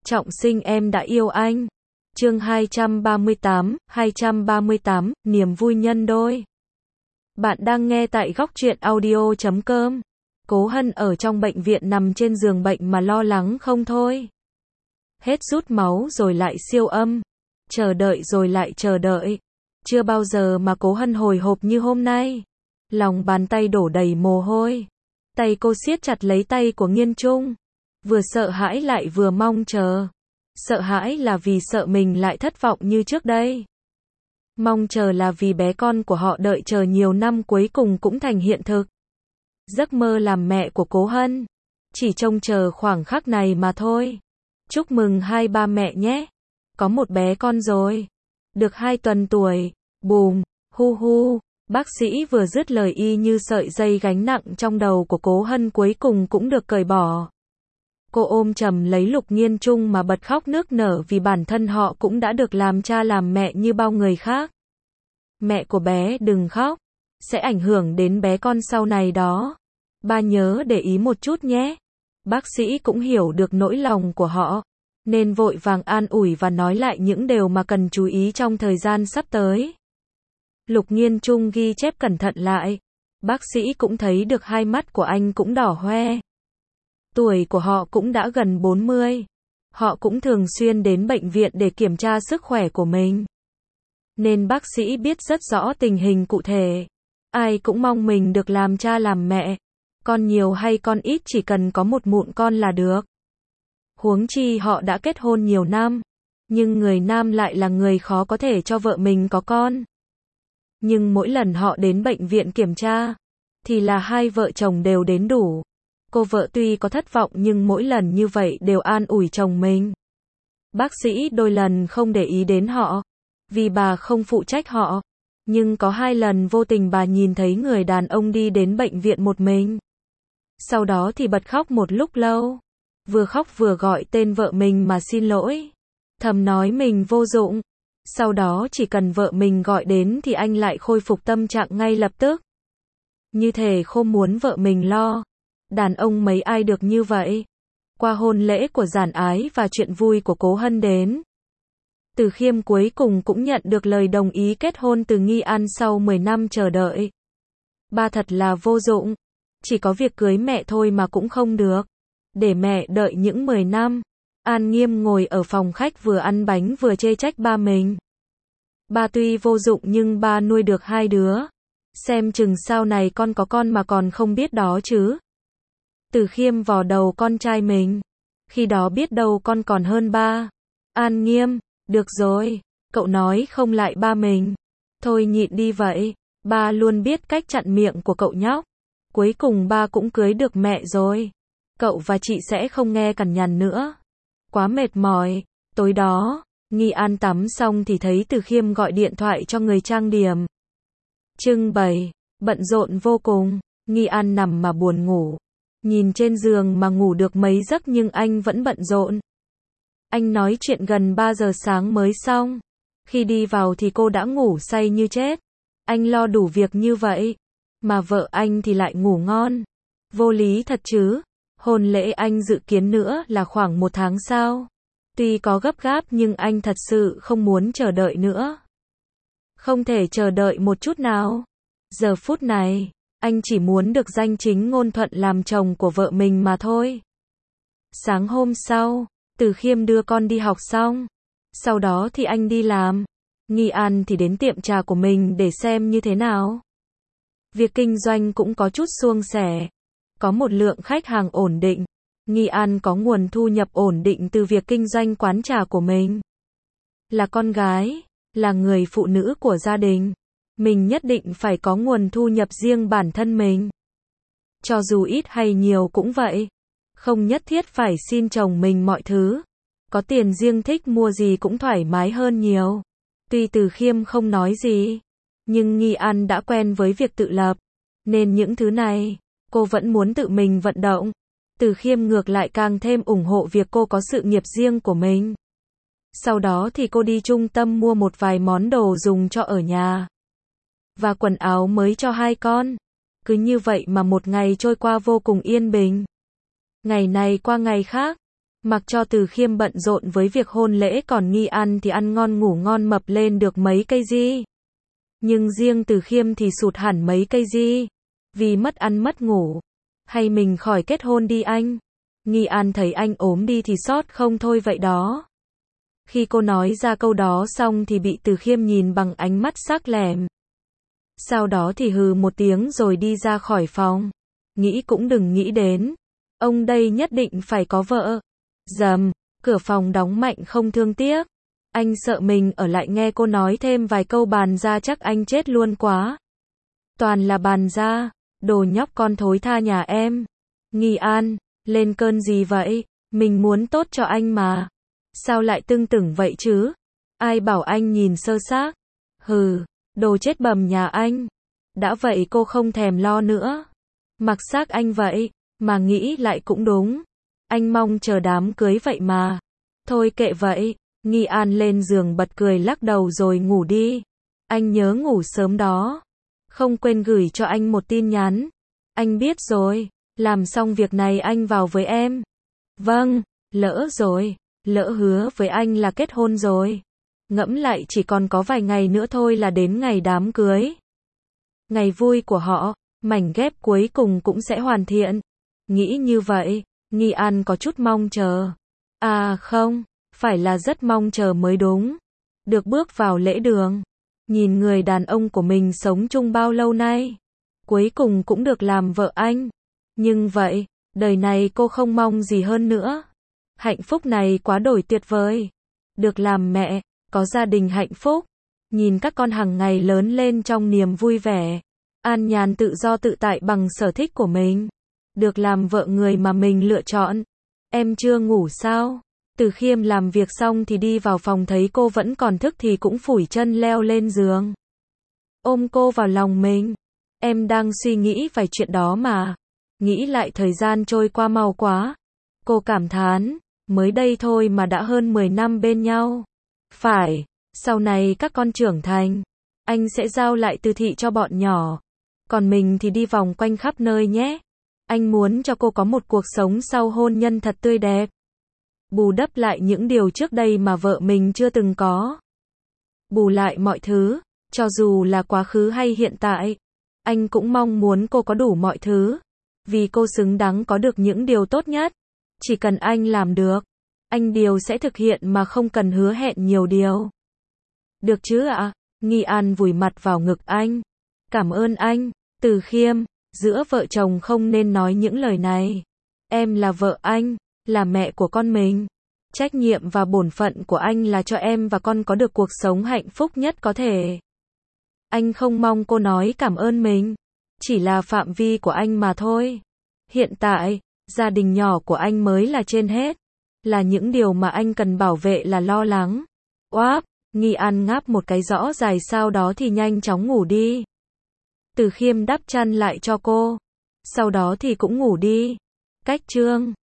Trọng sinh em đã yêu anh. Chương 238, niềm vui nhân đôi. Bạn đang nghe tại góc truyện audio.com. Cố Hân ở trong bệnh viện nằm trên giường bệnh mà lo lắng không thôi. Hết rút máu rồi lại siêu âm. Chờ đợi rồi lại chờ đợi. Chưa bao giờ mà Cố Hân hồi hộp như hôm nay. Lòng bàn tay đổ đầy mồ hôi. Tay cô siết chặt lấy tay của Nghiên Trung. Vừa sợ hãi lại vừa mong chờ. Sợ hãi là vì sợ mình lại thất vọng như trước đây. Mong chờ là vì bé con của họ đợi chờ nhiều năm cuối cùng cũng thành hiện thực. Giấc mơ làm mẹ của Cố Hân. Chỉ trông chờ khoảng khắc này mà thôi. Chúc mừng hai ba mẹ nhé. Có một bé con rồi. Được 2 tuần tuổi. Bùm, hu hu. Bác sĩ vừa dứt lời y như sợi dây gánh nặng trong đầu của Cố Hân cuối cùng cũng được cởi bỏ. Cô ôm chầm lấy Lục Nghiên Trung mà bật khóc nức nở vì bản thân họ cũng đã được làm cha làm mẹ như bao người khác. Mẹ của bé đừng khóc. Sẽ ảnh hưởng đến bé con sau này đó. Ba nhớ để ý một chút nhé. Bác sĩ cũng hiểu được nỗi lòng của họ. Nên vội vàng an ủi và nói lại những điều mà cần chú ý trong thời gian sắp tới. Lục Nghiên Trung ghi chép cẩn thận lại. Bác sĩ cũng thấy được hai mắt của anh cũng đỏ hoe. Tuổi của họ cũng đã gần 40. Họ cũng thường xuyên đến bệnh viện để kiểm tra sức khỏe của mình. Nên bác sĩ biết rất rõ tình hình cụ thể. Ai cũng mong mình được làm cha làm mẹ. Con nhiều hay con ít chỉ cần có một mụn con là được. Huống chi họ đã kết hôn nhiều năm. Nhưng người nam lại là người khó có thể cho vợ mình có con. Nhưng mỗi lần họ đến bệnh viện kiểm tra, thì là hai vợ chồng đều đến đủ. Cô vợ tuy có thất vọng nhưng mỗi lần như vậy đều an ủi chồng mình. Bác sĩ đôi lần không để ý đến họ, vì bà không phụ trách họ. Nhưng có 2 lần vô tình bà nhìn thấy người đàn ông đi đến bệnh viện một mình. Sau đó thì bật khóc một lúc lâu. Vừa khóc vừa gọi tên vợ mình mà xin lỗi. Thầm nói mình vô dụng. Sau đó chỉ cần vợ mình gọi đến thì anh lại khôi phục tâm trạng ngay lập tức. Như thể không muốn vợ mình lo. Đàn ông mấy ai được như vậy. Qua hôn lễ của Giản Ái và chuyện vui của Cố Hân đến. Từ Khiêm cuối cùng cũng nhận được lời đồng ý kết hôn từ Nghi An sau 10 năm chờ đợi. Ba thật là vô dụng. Chỉ có việc cưới mẹ thôi mà cũng không được. Để mẹ đợi những 10 năm. An Nghiêm ngồi ở phòng khách vừa ăn bánh vừa chê trách ba mình. Ba tuy vô dụng nhưng ba nuôi được 2 đứa. Xem chừng sau này con có con mà còn không biết đó chứ. Từ Khiêm vò đầu con trai mình. Khi đó biết đâu con còn hơn ba. An Nghiêm, được rồi, cậu nói không lại ba mình. Thôi nhịn đi vậy, ba luôn biết cách chặn miệng của cậu nhóc. Cuối cùng ba cũng cưới được mẹ rồi. Cậu và chị sẽ không nghe cằn nhằn nữa. Quá mệt mỏi. Tối đó, Nghi An tắm xong thì thấy Từ Khiêm gọi điện thoại cho người trang điểm. Trưng bày, bận rộn vô cùng. Nghi An nằm mà buồn ngủ. Nhìn trên giường mà ngủ được mấy giấc nhưng anh vẫn bận rộn. Anh nói chuyện gần 3 giờ sáng mới xong. Khi đi vào thì cô đã ngủ say như chết. Anh lo đủ việc như vậy. Mà vợ anh thì lại ngủ ngon. Vô lý thật chứ. Hôn lễ anh dự kiến nữa là khoảng 1 tháng sau. Tuy có gấp gáp nhưng anh thật sự không muốn chờ đợi nữa. Không thể chờ đợi một chút nào. Giờ phút này, anh chỉ muốn được danh chính ngôn thuận làm chồng của vợ mình mà thôi. Sáng hôm sau, Từ Khiêm đưa con đi học xong. Sau đó thì anh đi làm. Nghi An thì đến tiệm trà của mình để xem như thế nào. Việc kinh doanh cũng có chút suôn sẻ. Có một lượng khách hàng ổn định. Nghi An có nguồn thu nhập ổn định từ việc kinh doanh quán trà của mình. Là con gái, là người phụ nữ của gia đình. Mình nhất định phải có nguồn thu nhập riêng bản thân mình. Cho dù ít hay nhiều cũng vậy. Không nhất thiết phải xin chồng mình mọi thứ. Có tiền riêng thích mua gì cũng thoải mái hơn nhiều. Tuy Từ Khiêm không nói gì. Nhưng Nghi An đã quen với việc tự lập. Nên những thứ này, cô vẫn muốn tự mình vận động. Từ Khiêm ngược lại càng thêm ủng hộ việc cô có sự nghiệp riêng của mình. Sau đó thì cô đi trung tâm mua một vài món đồ dùng cho ở nhà. Và quần áo mới cho 2 con. Cứ như vậy mà một ngày trôi qua vô cùng yên bình. Ngày này qua ngày khác. Mặc cho Từ Khiêm bận rộn với việc hôn lễ còn Nghi An thì ăn ngon ngủ ngon mập lên được mấy cây gì. Nhưng riêng Từ Khiêm thì sụt hẳn mấy cây gì. Vì mất ăn mất ngủ. Hay mình khỏi kết hôn đi anh. Nghi An thấy anh ốm đi thì xót không thôi vậy đó. Khi cô nói ra câu đó xong thì bị Từ Khiêm nhìn bằng ánh mắt sắc lẻm. Sau đó thì hừ một tiếng rồi đi ra khỏi phòng. Nghĩ cũng đừng nghĩ đến. Ông đây nhất định phải có vợ. Dầm, cửa phòng đóng mạnh không thương tiếc. Anh sợ mình ở lại nghe cô nói thêm vài câu bàn ra chắc anh chết luôn quá. Toàn là bàn ra, đồ nhóc con thối tha nhà em. Nghi An, lên cơn gì vậy? Mình muốn tốt cho anh mà. Sao lại tưng tửng vậy chứ? Ai bảo anh nhìn sơ xác? Hừ, đồ chết bầm nhà anh. Đã vậy cô không thèm lo nữa. Mặc xác anh vậy, mà nghĩ lại cũng đúng. Anh mong chờ đám cưới vậy mà. Thôi kệ vậy. Nghi An lên giường bật cười lắc đầu rồi ngủ đi. Anh nhớ ngủ sớm đó. Không quên gửi cho anh một tin nhắn. Anh biết rồi. Làm xong việc này anh vào với em. Vâng, lỡ rồi. Lỡ hứa với anh là kết hôn rồi. Ngẫm lại chỉ còn có vài ngày nữa thôi là đến ngày đám cưới. Ngày vui của họ, mảnh ghép cuối cùng cũng sẽ hoàn thiện. Nghĩ như vậy, Nghi An có chút mong chờ. À không, phải là rất mong chờ mới đúng. Được bước vào lễ đường. Nhìn người đàn ông của mình sống chung bao lâu nay. Cuối cùng cũng được làm vợ anh. Nhưng vậy, đời này cô không mong gì hơn nữa. Hạnh phúc này quá đổi tuyệt vời. Được làm mẹ, có gia đình hạnh phúc. Nhìn các con hàng ngày lớn lên trong niềm vui vẻ. An nhàn tự do tự tại bằng sở thích của mình. Được làm vợ người mà mình lựa chọn. Em chưa ngủ sao? Từ Khiêm làm việc xong thì đi vào phòng thấy cô vẫn còn thức thì cũng phủi chân leo lên giường. Ôm cô vào lòng mình. Em đang suy nghĩ vài chuyện đó mà. Nghĩ lại thời gian trôi qua mau quá. Cô cảm thán, mới đây thôi mà đã hơn 10 năm bên nhau. Phải, sau này các con trưởng thành, anh sẽ giao lại Từ Thị cho bọn nhỏ. Còn mình thì đi vòng quanh khắp nơi nhé. Anh muốn cho cô có một cuộc sống sau hôn nhân thật tươi đẹp. Bù đắp lại những điều trước đây mà vợ mình chưa từng có. Bù lại mọi thứ, cho dù là quá khứ hay hiện tại. Anh cũng mong muốn cô có đủ mọi thứ. Vì cô xứng đáng có được những điều tốt nhất. Chỉ cần anh làm được, anh điều sẽ thực hiện mà không cần hứa hẹn nhiều điều. Được chứ ạ? Nghi An vùi mặt vào ngực anh. Cảm ơn anh. Từ Khiêm, giữa vợ chồng không nên nói những lời này. Em là vợ anh, là mẹ của con mình. Trách nhiệm và bổn phận của anh là cho em và con có được cuộc sống hạnh phúc nhất có thể. Anh không mong cô nói cảm ơn mình. Chỉ là phạm vi của anh mà thôi. Hiện tại, gia đình nhỏ của anh mới là trên hết. Là những điều mà anh cần bảo vệ là lo lắng. Oáp, Nghi An ngáp một cái rõ dài sau đó thì nhanh chóng ngủ đi. Từ Khiêm đắp chăn lại cho cô. Sau đó thì cũng ngủ đi. Cách chương